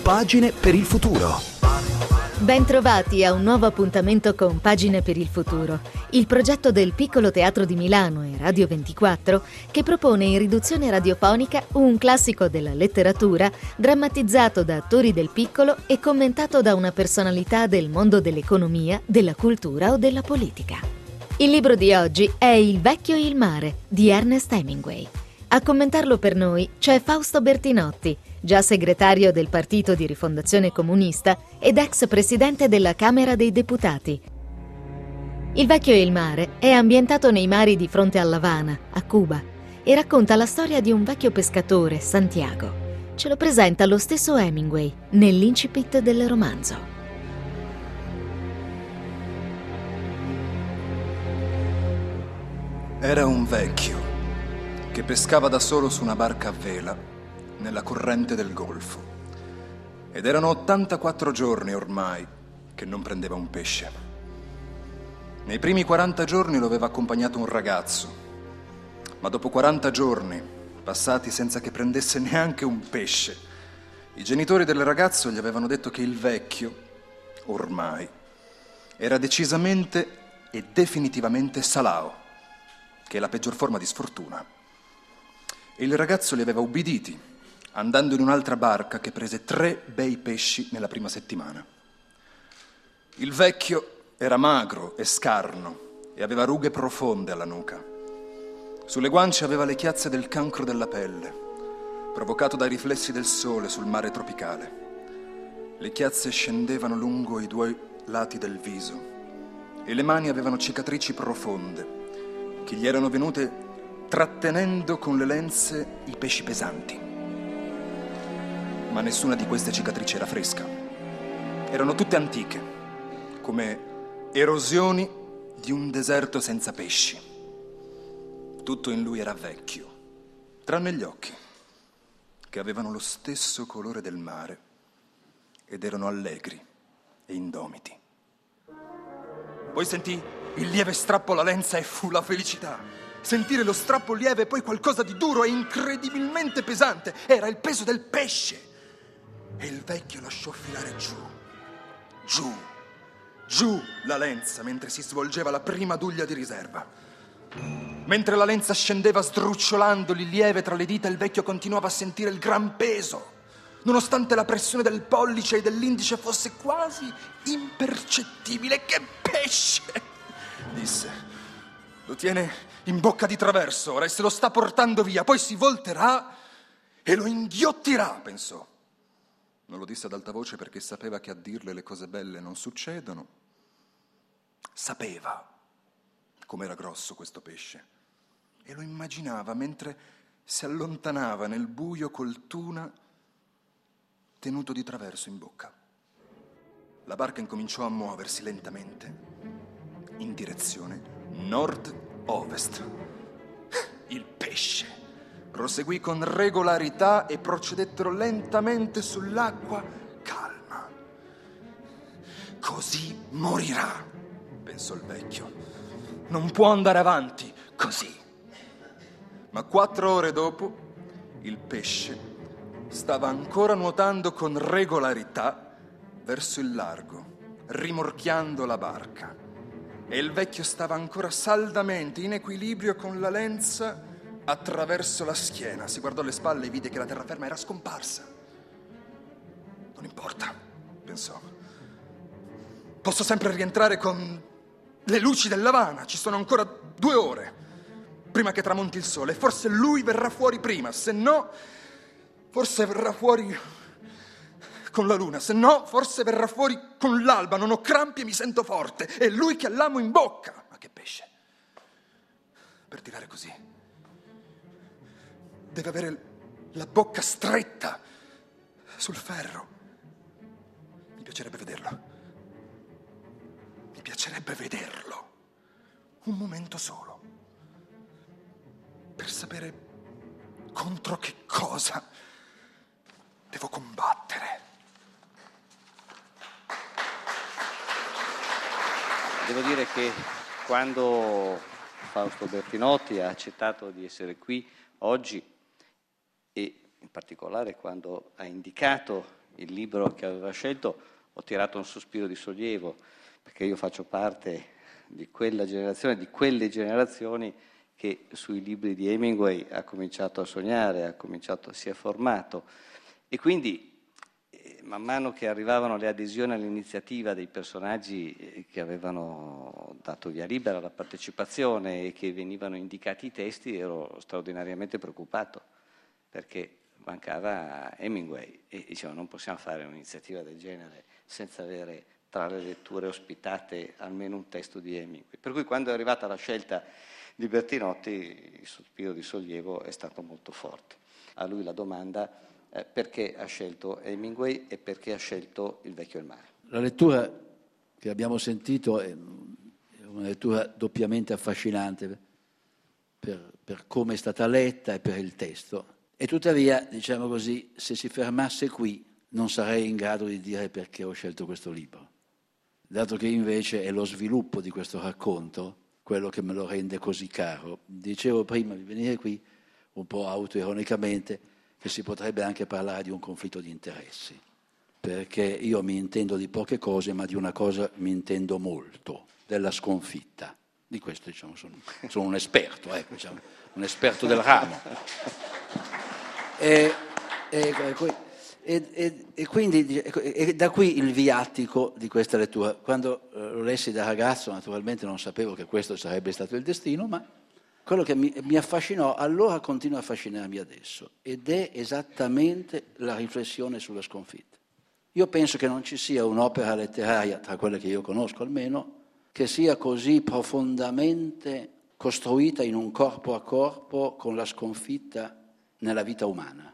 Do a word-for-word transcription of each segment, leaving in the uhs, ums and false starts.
Pagine per il futuro. Bentrovati a un nuovo appuntamento con Pagine per il futuro, il progetto del Piccolo Teatro di Milano e Radio ventiquattro che propone in riduzione radiofonica un classico della letteratura drammatizzato da attori del piccolo e commentato da una personalità del mondo dell'economia, della cultura o della politica. Il libro di oggi è Il vecchio e il mare di Ernest Hemingway. A commentarlo per noi c'è Fausto Bertinotti, già segretario del Partito di Rifondazione Comunista ed ex presidente della Camera dei Deputati. Il vecchio e il mare è ambientato nei mari di fronte a L'Avana, a Cuba, e racconta la storia di un vecchio pescatore, Santiago. Ce lo presenta lo stesso Hemingway nell'incipit del romanzo. Era un vecchio che pescava da solo su una barca a vela nella corrente del Golfo, ed erano ottantaquattro giorni ormai che non prendeva un pesce. Nei primi quaranta giorni lo aveva accompagnato un ragazzo, ma dopo quaranta giorni passati senza che prendesse neanche un pesce, i genitori del ragazzo gli avevano detto che il vecchio ormai era decisamente e definitivamente salao, che è la peggior forma di sfortuna. E il ragazzo li aveva ubbiditi, andando in un'altra barca che prese tre bei pesci nella prima settimana. Il vecchio era magro e scarno e aveva rughe profonde alla nuca. Sulle guance aveva le chiazze del cancro della pelle, provocato dai riflessi del sole sul mare tropicale. Le chiazze scendevano lungo i due lati del viso e le mani avevano cicatrici profonde che gli erano venute trattenendo con le lenze i pesci pesanti. Ma nessuna di queste cicatrici era fresca. Erano tutte antiche, come erosioni di un deserto senza pesci. Tutto in lui era vecchio, tranne gli occhi, che avevano lo stesso colore del mare ed erano allegri e indomiti. Poi sentì il lieve strappo alla lenza e fu la felicità. Sentire lo strappo lieve e poi qualcosa di duro e incredibilmente pesante. Era il peso del pesce. E il vecchio lasciò filare giù, giù, giù la lenza mentre si svolgeva la prima duglia di riserva. Mentre la lenza scendeva sdrucciolandogli lieve tra le dita, il vecchio continuava a sentire il gran peso, nonostante la pressione del pollice e dell'indice fosse quasi impercettibile. Che pesce! Disse. Lo tiene in bocca di traverso ora e se lo sta portando via, poi si volterà e lo inghiottirà, pensò. Non lo disse ad alta voce perché sapeva che a dirle le cose belle non succedono. Sapeva com'era grosso questo pesce e lo immaginava mentre si allontanava nel buio col tuna tenuto di traverso in bocca. La barca incominciò a muoversi lentamente in direzione nord-ovest. Il pesce proseguì con regolarità e procedettero lentamente sull'acqua calma. Così morirà, pensò il vecchio. Non può andare avanti così. Ma quattro ore dopo il pesce stava ancora nuotando con regolarità verso il largo, rimorchiando la barca. E il vecchio stava ancora saldamente in equilibrio con la lenza attraverso la schiena. Si guardò alle spalle e vide che la terraferma era scomparsa. Non importa, pensò. Posso sempre rientrare con le luci dell'Havana. Ci sono ancora due ore prima che tramonti il sole. Forse lui verrà fuori prima. Se no, forse verrà fuori con la luna. Se no, forse verrà fuori con l'alba. Non ho crampi e mi sento forte. È lui che ha l'amo in bocca. Ma che pesce. Per tirare così deve avere la bocca stretta sul ferro. Mi piacerebbe vederlo. Mi piacerebbe vederlo. Un momento solo. Per sapere contro che cosa devo combattere. Devo dire che quando Fausto Bertinotti ha accettato di essere qui oggi, e in particolare quando ha indicato il libro che aveva scelto, ho tirato un sospiro di sollievo, perché io faccio parte di quella generazione, di quelle generazioni che sui libri di Hemingway ha cominciato a sognare, ha cominciato, si è formato. E quindi, eh, man mano che arrivavano le adesioni all'iniziativa dei personaggi eh, che avevano dato via libera alla partecipazione e che venivano indicati i testi, ero straordinariamente preoccupato, perché mancava Hemingway e dicevo non possiamo fare un'iniziativa del genere senza avere tra le letture ospitate almeno un testo di Hemingway. Per cui quando è arrivata la scelta di Bertinotti il sospiro di sollievo è stato molto forte. A lui la domanda eh, perché ha scelto Hemingway e perché ha scelto Il vecchio e il mare. La lettura che abbiamo sentito è una lettura doppiamente affascinante per, per come è stata letta e per il testo. E tuttavia, diciamo così, se si fermasse qui non sarei in grado di dire perché ho scelto questo libro, dato che invece è lo sviluppo di questo racconto quello che me lo rende così caro. Dicevo prima di venire qui, un po' autoironicamente, che si potrebbe anche parlare di un conflitto di interessi, perché io mi intendo di poche cose, ma di una cosa mi intendo molto, della sconfitta. Di questo diciamo, sono, sono un esperto, ecco, diciamo, un esperto del ramo. E, e, e, e, e quindi e da qui il viatico di questa lettura. Quando lo lessi da ragazzo naturalmente non sapevo che questo sarebbe stato il destino, ma quello che mi, mi affascinò allora continua a affascinarmi adesso, ed è esattamente la riflessione sulla sconfitta. Io penso che non ci sia un'opera letteraria, tra quelle che io conosco almeno, che sia così profondamente costruita in un corpo a corpo con la sconfitta nella vita umana.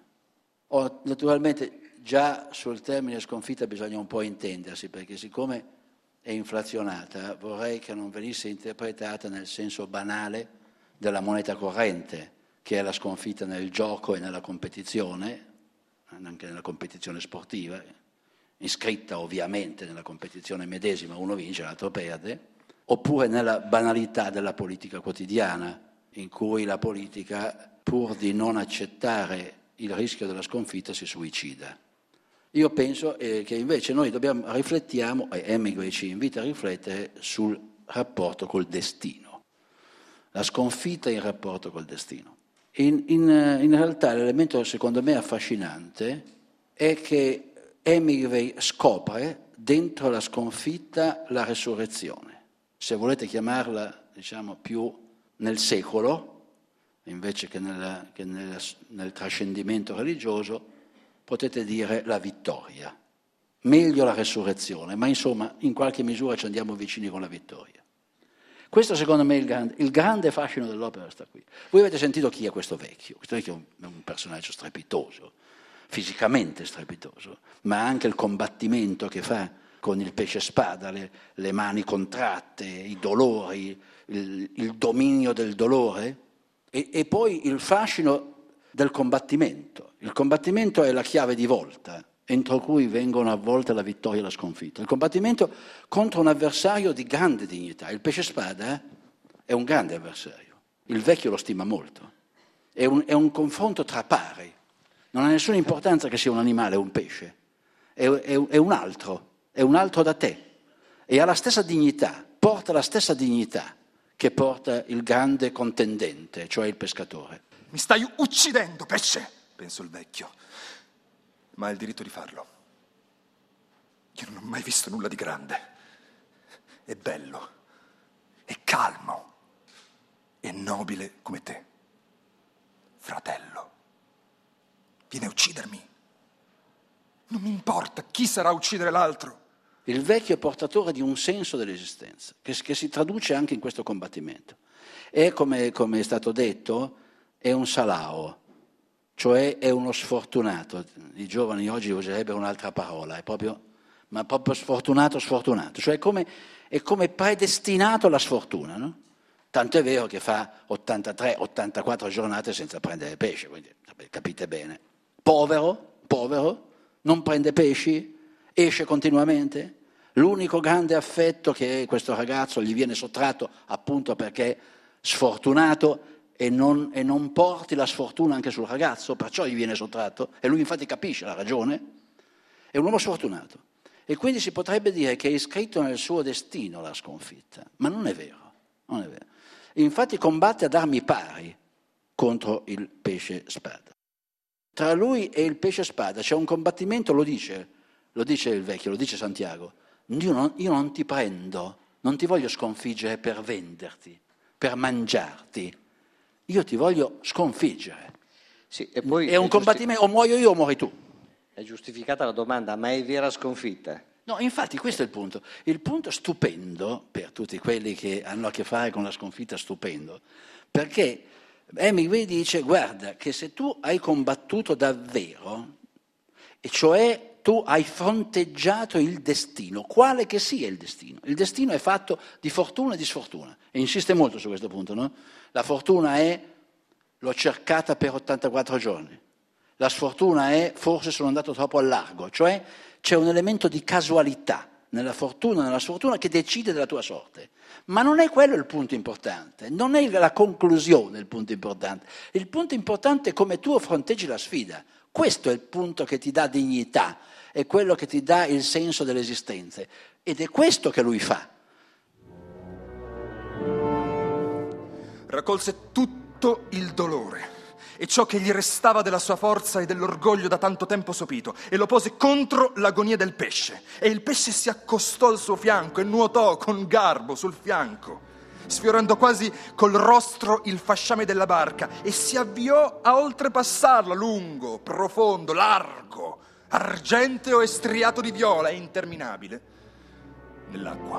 O, naturalmente già sul termine sconfitta bisogna un po' intendersi, perché siccome è inflazionata vorrei che non venisse interpretata nel senso banale della moneta corrente, che è la sconfitta nel gioco e nella competizione, anche nella competizione sportiva, iscritta ovviamente nella competizione medesima, uno vince, l'altro perde, oppure nella banalità della politica quotidiana, in cui la politica, pur di non accettare il rischio della sconfitta, si suicida. Io penso eh, che invece noi dobbiamo riflettiamo, e Hemingway ci invita a riflettere sul rapporto col destino, la sconfitta in rapporto col destino. In, in, in realtà l'elemento secondo me affascinante è che Hemingway scopre dentro la sconfitta la resurrezione. Se volete chiamarla, diciamo, più nel secolo, invece che, nella, che nella, nel trascendimento religioso, potete dire la vittoria. Meglio la resurrezione, ma insomma in qualche misura ci andiamo vicini con la vittoria. Questo secondo me è il grande, il grande fascino dell'opera sta qui. Voi avete sentito chi è questo vecchio? Questo vecchio è un personaggio strepitoso, fisicamente strepitoso, ma anche il combattimento che fa con il pesce spada, le, le mani contratte, i dolori, il, il dominio del dolore e, e poi il fascino del combattimento. Il combattimento è la chiave di volta entro cui vengono avvolte la vittoria e la sconfitta. Il combattimento contro un avversario di grande dignità. Il pesce spada eh, è un grande avversario. Il vecchio lo stima molto. È un, è un confronto tra pari. Non ha nessuna importanza che sia un animale o un pesce. È, è, è un altro. È un altro da te. E ha la stessa dignità, porta la stessa dignità che porta il grande contendente, cioè il pescatore. Mi stai uccidendo, pesce, pensò il vecchio. Ma ha il diritto di farlo. Io non ho mai visto nulla di grande. È bello, è calmo, è nobile come te. Fratello, vieni a uccidermi. Non mi importa chi sarà a uccidere l'altro. Il vecchio è portatore di un senso dell'esistenza, che, che si traduce anche in questo combattimento. E come, come è stato detto, è un salao, cioè è uno sfortunato. I giovani oggi userebbero un'altra parola, è proprio, ma proprio sfortunato, sfortunato. Cioè è come, è come predestinato alla sfortuna, no? Tanto è vero che fa ottantatré ottantaquattro giornate senza prendere pesce, quindi capite bene. Povero, povero, non prende pesci, esce continuamente. L'unico grande affetto che questo ragazzo gli viene sottratto appunto perché è sfortunato e non, e non porti la sfortuna anche sul ragazzo, perciò gli viene sottratto, e lui infatti capisce la ragione, è un uomo sfortunato. E quindi si potrebbe dire che è iscritto nel suo destino la sconfitta, ma non è vero, non è vero. Infatti combatte ad armi pari contro il pesce spada. Tra lui e il pesce spada c'è un combattimento, lo dice, lo dice il vecchio, lo dice Santiago. Io non, io non ti prendo, non ti voglio sconfiggere per venderti, per mangiarti. Io ti voglio sconfiggere. Sì, e poi è un è combattimento, o muoio io o muori tu. È giustificata la domanda, ma è vera sconfitta? No, infatti questo è il punto. Il punto stupendo, per tutti quelli che hanno a che fare con la sconfitta, stupendo, perché Hemingway dice, guarda, che se tu hai combattuto davvero, e cioè tu hai fronteggiato il destino, quale che sia il destino. Il destino è fatto di fortuna e di sfortuna, e insiste molto su questo punto, no? La fortuna è, l'ho cercata per ottantaquattro giorni. La sfortuna è, forse sono andato troppo a largo, cioè c'è un elemento di casualità nella fortuna, nella sfortuna che decide della tua sorte. Ma non è quello il punto importante, non è la conclusione il punto importante. Il punto importante è come tu fronteggi la sfida. Questo è il punto che ti dà dignità, è quello che ti dà il senso dell'esistenza. Ed è questo che lui fa. Raccolse tutto il dolore e ciò che gli restava della sua forza e dell'orgoglio da tanto tempo sopito, e lo pose contro l'agonia del pesce. E il pesce si accostò al suo fianco e nuotò con garbo sul fianco, sfiorando quasi col rostro il fasciame della barca, e si avviò a oltrepassarla, lungo, profondo, largo, argenteo e striato di viola e interminabile, nell'acqua.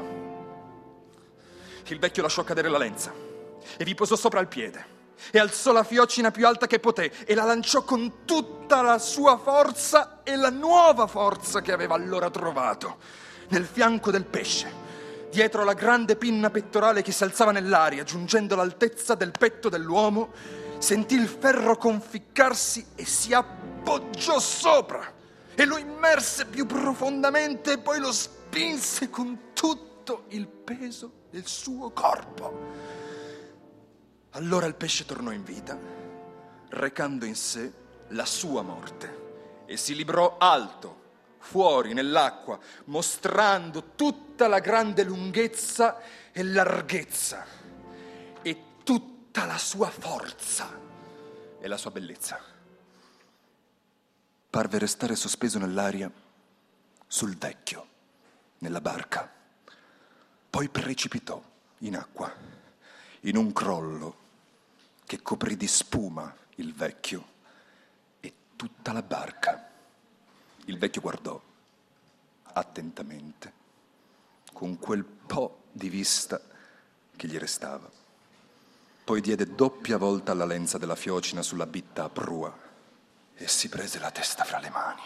Il vecchio lasciò cadere la lenza e vi posò sopra il piede, e alzò la fiocina più alta che poté e la lanciò con tutta la sua forza e la nuova forza che aveva allora trovato nel fianco del pesce, dietro la grande pinna pettorale che si alzava nell'aria, giungendo all'altezza del petto dell'uomo. Sentì il ferro conficcarsi e si appoggiò sopra e lo immerse più profondamente, e poi lo spinse con tutto il peso del suo corpo. Allora il pesce tornò in vita, recando in sé la sua morte, e si librò alto, fuori nell'acqua, mostrando tutta la grande lunghezza e larghezza, e tutta la sua forza e la sua bellezza. Parve restare sospeso nell'aria sul vecchio, nella barca. Poi precipitò in acqua, in un crollo che coprì di spuma il vecchio e tutta la barca. Il vecchio guardò attentamente, con quel po' di vista che gli restava. Poi diede doppia volta alla lenza della fiocina sulla bitta a prua e si prese la testa fra le mani.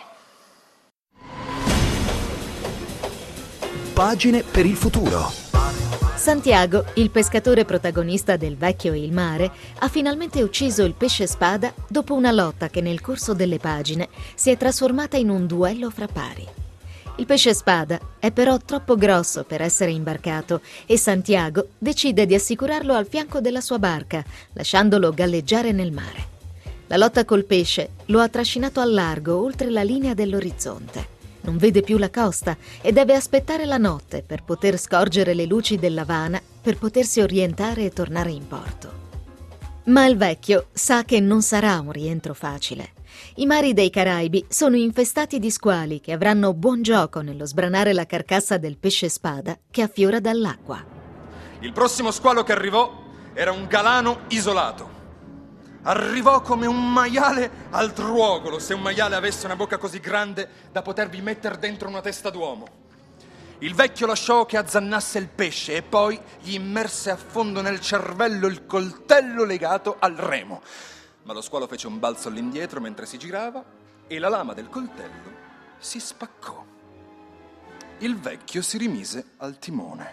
Pagine per il futuro. Santiago, il pescatore protagonista del Vecchio e il mare, ha finalmente ucciso il pesce spada dopo una lotta che nel corso delle pagine si è trasformata in un duello fra pari. Il pesce spada è però troppo grosso per essere imbarcato e Santiago decide di assicurarlo al fianco della sua barca, lasciandolo galleggiare nel mare. La lotta col pesce lo ha trascinato al largo oltre la linea dell'orizzonte. Non vede più la costa e deve aspettare la notte per poter scorgere le luci dell'Havana, per potersi orientare e tornare in porto. Ma il vecchio sa che non sarà un rientro facile. I mari dei Caraibi sono infestati di squali che avranno buon gioco nello sbranare la carcassa del pesce spada che affiora dall'acqua. Il prossimo squalo che arrivò era un galano isolato. Arrivò come un maiale al truogolo, se un maiale avesse una bocca così grande da potervi mettere dentro una testa d'uomo. Il vecchio lasciò che azzannasse il pesce e poi gli immerse a fondo nel cervello il coltello legato al remo. Ma lo squalo fece un balzo all'indietro mentre si girava e la lama del coltello si spaccò. Il vecchio si rimise al timone.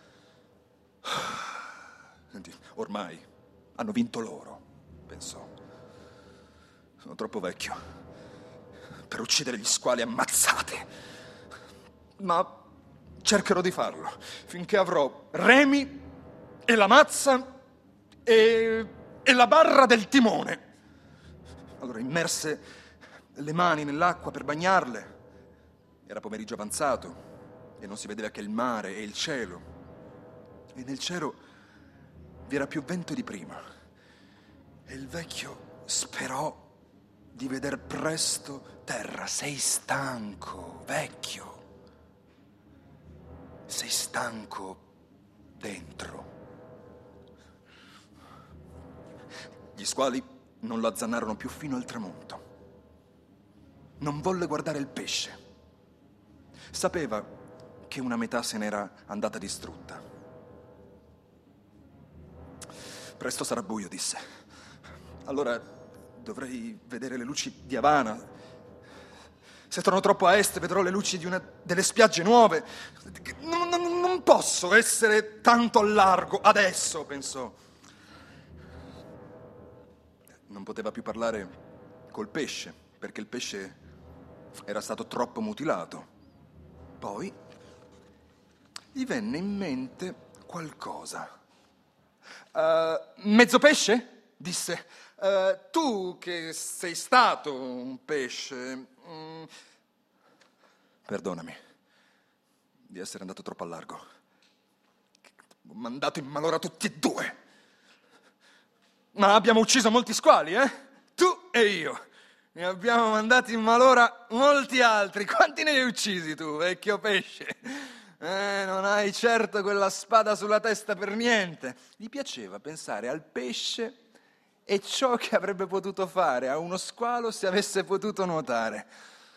Senti, ormai hanno vinto loro, pensò. Sono troppo vecchio per uccidere gli squali ammazzate, ma cercherò di farlo finché avrò remi e la mazza e, e la barra del timone. Allora immerse le mani nell'acqua per bagnarle, Era pomeriggio avanzato e non si vedeva che il mare e il cielo. E nel cielo vi era più vento di prima. E il vecchio sperò di veder presto terra. Sei stanco, vecchio. Sei stanco dentro. Gli squali non lo azzannarono più fino al tramonto. Non volle guardare il pesce. Sapeva che una metà se n'era andata distrutta. Presto sarà buio, disse. Allora dovrei vedere le luci di Havana. Se torno troppo a est vedrò le luci di una delle spiagge nuove. Non, non, non posso essere tanto al largo adesso, pensò. Non poteva più parlare col pesce, perché il pesce era stato troppo mutilato. Poi gli venne in mente qualcosa. Uh, mezzo pesce? Disse. Uh, tu che sei stato un pesce... Mm, perdonami di essere andato troppo a largo. Ho mandato in malora tutti e due. Ma abbiamo ucciso molti squali, eh? Tu e io. Ne abbiamo mandati in malora molti altri. Quanti ne hai uccisi tu, vecchio pesce? Eh, non hai certo quella spada sulla testa per niente. Gli piaceva pensare al pesce e ciò che avrebbe potuto fare a uno squalo se avesse potuto nuotare.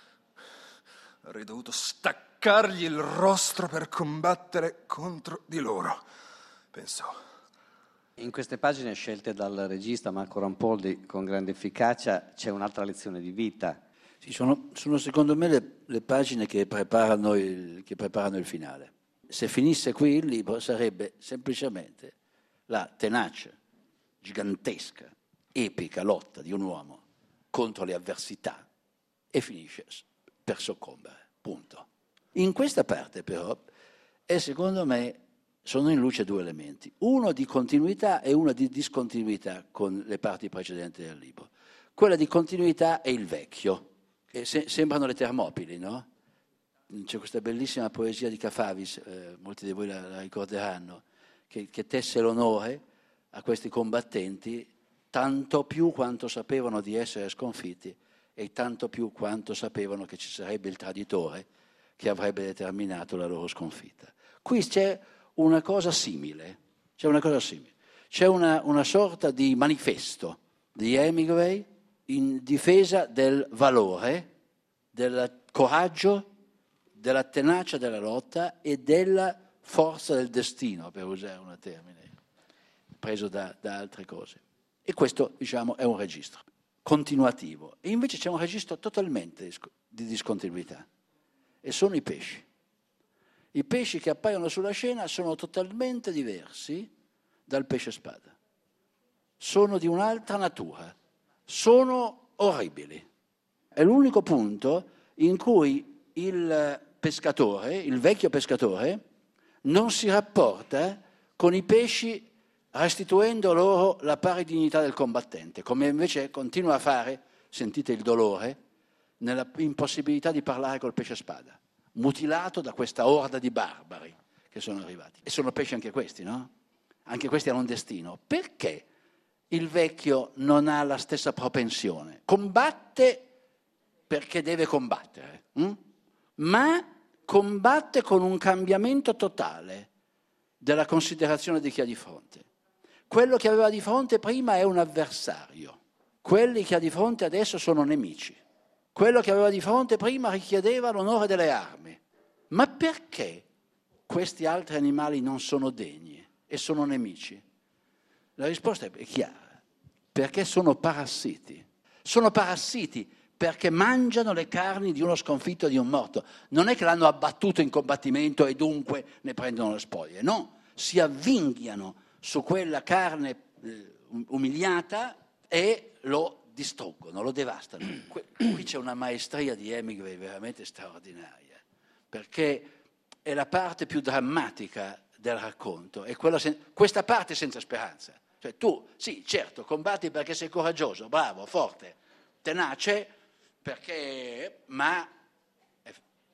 Avrei dovuto staccargli il rostro per combattere contro di loro, pensò. In queste pagine scelte dal regista Marco Rampoldi con grande efficacia c'è un'altra lezione di vita. Sì, sono, sono secondo me le, le pagine che preparano, il, che preparano il finale. Se finisse qui il libro sarebbe semplicemente la tenace, gigantesca, epica lotta di un uomo contro le avversità e finisce per soccombere, punto. In questa parte però è secondo me sono in luce due elementi, uno di continuità e uno di discontinuità con le parti precedenti del libro. Quella di continuità è il vecchio, e se, sembrano le Termopili, no? C'è questa bellissima poesia di Cafavis, eh, molti di voi la, la ricorderanno, che, che tesse l'onore a questi combattenti tanto più quanto sapevano di essere sconfitti e tanto più quanto sapevano che ci sarebbe il traditore che avrebbe determinato la loro sconfitta. Qui c'è una cosa simile, c'è una cosa simile, c'è una, una sorta di manifesto di Hemingway in difesa del valore, del coraggio, della tenacia della lotta e della forza del destino, per usare un termine preso da, da altre cose. E questo, diciamo, è un registro continuativo. E invece c'è un registro totalmente di discontinuità, e sono i pesci. I pesci che appaiono sulla scena sono totalmente diversi dal pesce spada. Sono di un'altra natura, sono orribili. È l'unico punto in cui il pescatore, il vecchio pescatore, non si rapporta con i pesci restituendo loro la pari dignità del combattente, come invece continua a fare, sentite il dolore, nella impossibilità di parlare col pesce spada, mutilato da questa orda di barbari che sono arrivati. E sono pesci anche questi, no? Anche questi hanno un destino. Perché il vecchio non ha la stessa propensione? Combatte perché deve combattere, hm? ma combatte con un cambiamento totale della considerazione di chi ha di fronte. Quello che aveva di fronte prima è un avversario, quelli che ha di fronte adesso sono nemici. Quello che aveva di fronte prima richiedeva l'onore delle armi. Ma perché questi altri animali non sono degni e sono nemici? La risposta è chiara, perché sono parassiti. Sono parassiti perché mangiano le carni di uno sconfitto e di un morto. Non è che l'hanno abbattuto in combattimento e dunque ne prendono le spoglie, no, si avvinghiano su quella carne eh, umiliata e lo distruggono, lo devastano. Qui c'è una maestria di Hemingway veramente straordinaria, perché è la parte più drammatica del racconto, è quella sen- questa parte senza speranza. Cioè tu, sì, certo, combatti perché sei coraggioso, bravo, forte, tenace, perché, ma è,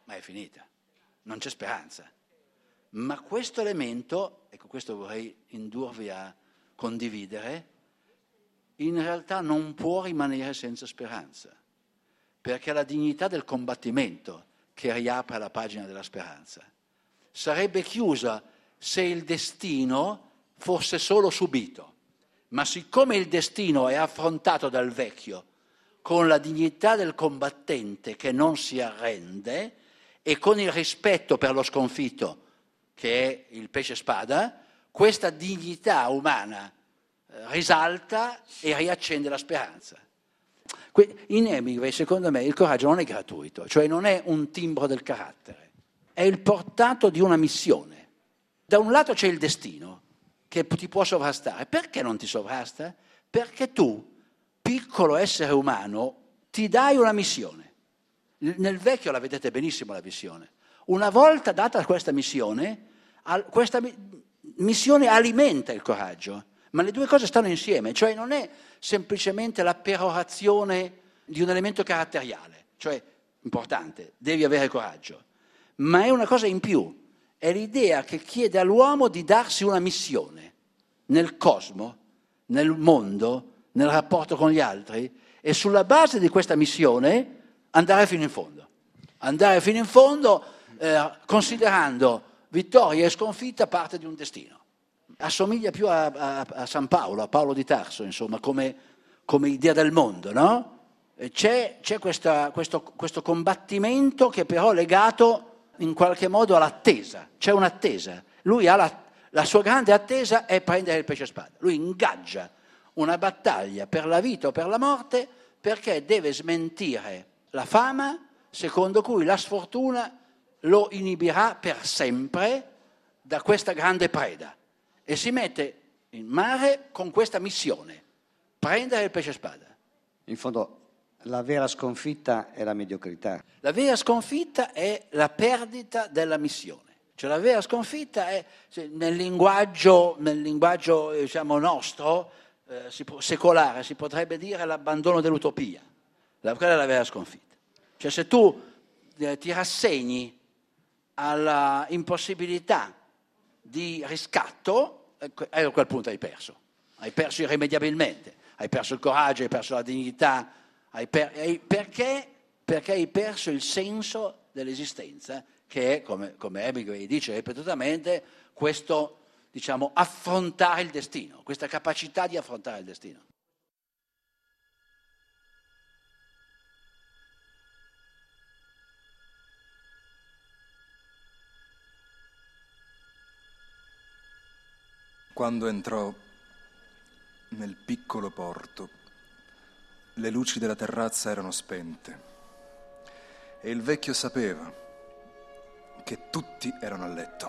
ma è finita, non c'è speranza. Ma questo elemento, ecco questo vorrei indurvi a condividere, in realtà non può rimanere senza speranza, perché è la dignità del combattimento che riapre la pagina della speranza. Sarebbe chiusa se il destino fosse solo subito, ma siccome il destino è affrontato dal vecchio con la dignità del combattente che non si arrende e con il rispetto per lo sconfitto che è il pesce spada, questa dignità umana risalta e riaccende la speranza. In Hemingway, secondo me, il coraggio non è gratuito, cioè non è un timbro del carattere, è il portato di una missione. Da un lato c'è il destino che ti può sovrastare. Perché non ti sovrasta? Perché tu, piccolo essere umano, ti dai una missione. Nel vecchio la vedete benissimo la missione. Una volta data questa missione, questa missione alimenta il coraggio, ma le due cose stanno insieme, cioè non è semplicemente la perorazione di un elemento caratteriale, cioè importante, devi avere coraggio, ma è una cosa in più, è l'idea che chiede all'uomo di darsi una missione nel cosmo, nel mondo, nel rapporto con gli altri, e sulla base di questa missione andare fino in fondo, andare fino in fondo eh, considerando vittoria e sconfitta parte di un destino. Assomiglia più a, a, a San Paolo, a Paolo di Tarso, insomma, come, come idea del mondo, no? E c'è c'è questa, questo, questo combattimento che però è legato in qualche modo all'attesa, c'è un'attesa. Lui ha la, la sua grande attesa è prendere il pesce spada. Lui ingaggia una battaglia per la vita o per la morte perché deve smentire la fama secondo cui la sfortuna lo inibirà per sempre da questa grande preda. E si mette in mare con questa missione, prendere il pesce spada. In fondo la vera sconfitta è la mediocrità. La vera sconfitta è la perdita della missione. Cioè la vera sconfitta è, nel linguaggio, nel linguaggio diciamo, nostro, eh, si può, secolare, si potrebbe dire l'abbandono dell'utopia. La, quella è la vera sconfitta. Cioè se tu eh, ti rassegni alla impossibilità di riscatto, e a quel punto hai perso, hai perso irrimediabilmente, hai perso il coraggio, hai perso la dignità, hai per, hai, perché? Perché hai perso il senso dell'esistenza, che è, come, come Hemingway dice ripetutamente, questo, diciamo, affrontare il destino, questa capacità di affrontare il destino. Quando entrò nel piccolo porto, le luci della terrazza erano spente e il vecchio sapeva che tutti erano a letto.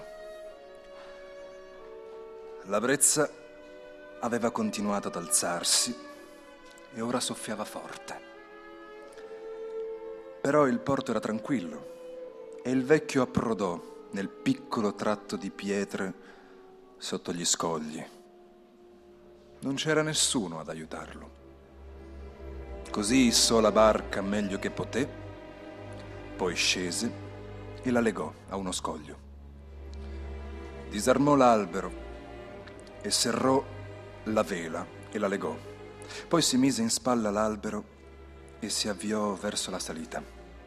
La brezza aveva continuato ad alzarsi e ora soffiava forte. Però il porto era tranquillo e il vecchio approdò nel piccolo tratto di pietre sotto gli scogli. Non c'era nessuno ad aiutarlo. Così issò la barca meglio che poté, poi scese e la legò a uno scoglio. Disarmò l'albero e serrò la vela e la legò. Poi si mise in spalla l'albero e si avviò verso la salita.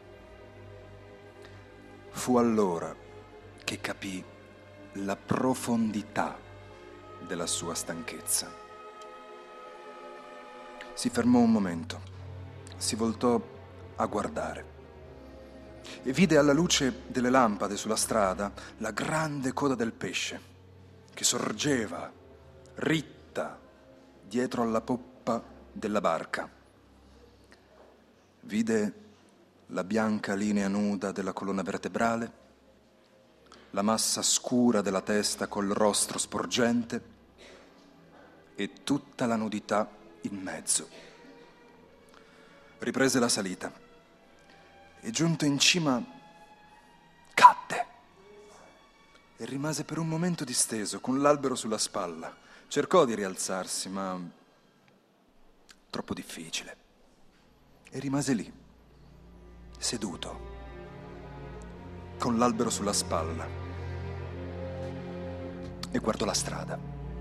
Fu allora che capì la profondità della sua stanchezza. Si fermò un momento, si voltò a guardare e vide alla luce delle lampade sulla strada la grande coda del pesce che sorgeva ritta dietro alla poppa della barca. Vide la bianca linea nuda della colonna vertebrale, la massa scura della testa col rostro sporgente e tutta la nudità in mezzo. Riprese la salita e giunto in cima cadde e rimase per un momento disteso con l'albero sulla spalla. Cercò di rialzarsi, ma troppo difficile, e rimase lì, seduto, con l'albero sulla spalla, e guardò la strada.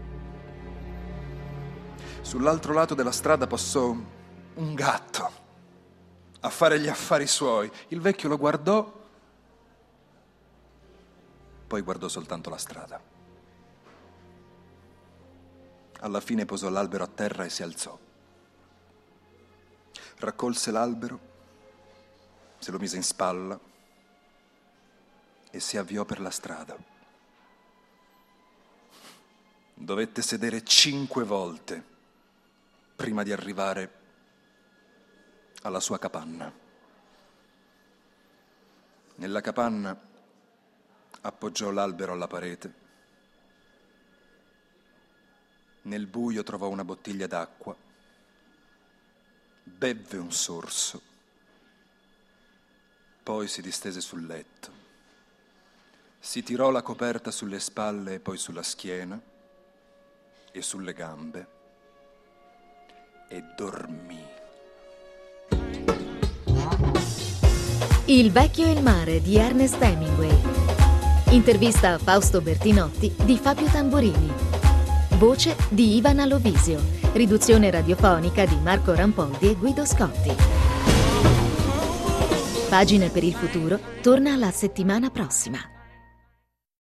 Sull'altro lato della strada passò un gatto a fare gli affari suoi. Il vecchio lo guardò, poi guardò soltanto la strada. Alla fine posò l'albero a terra e si alzò. Raccolse l'albero, se lo mise in spalla e si avviò per la strada. Dovette sedere cinque volte prima di arrivare alla sua capanna. Nella capanna appoggiò l'albero alla parete. Nel buio trovò una bottiglia d'acqua, bevve un sorso, poi si distese sul letto, si tirò la coperta sulle spalle e poi sulla schiena e sulle gambe e dormì. Il vecchio e il mare di Ernest Hemingway. Intervista a Fausto Bertinotti di Fabio Tamburini. Voce di Ivana Lovisio. Riduzione radiofonica di Marco Rampoldi e Guido Scotti. Pagine per il futuro torna la settimana prossima.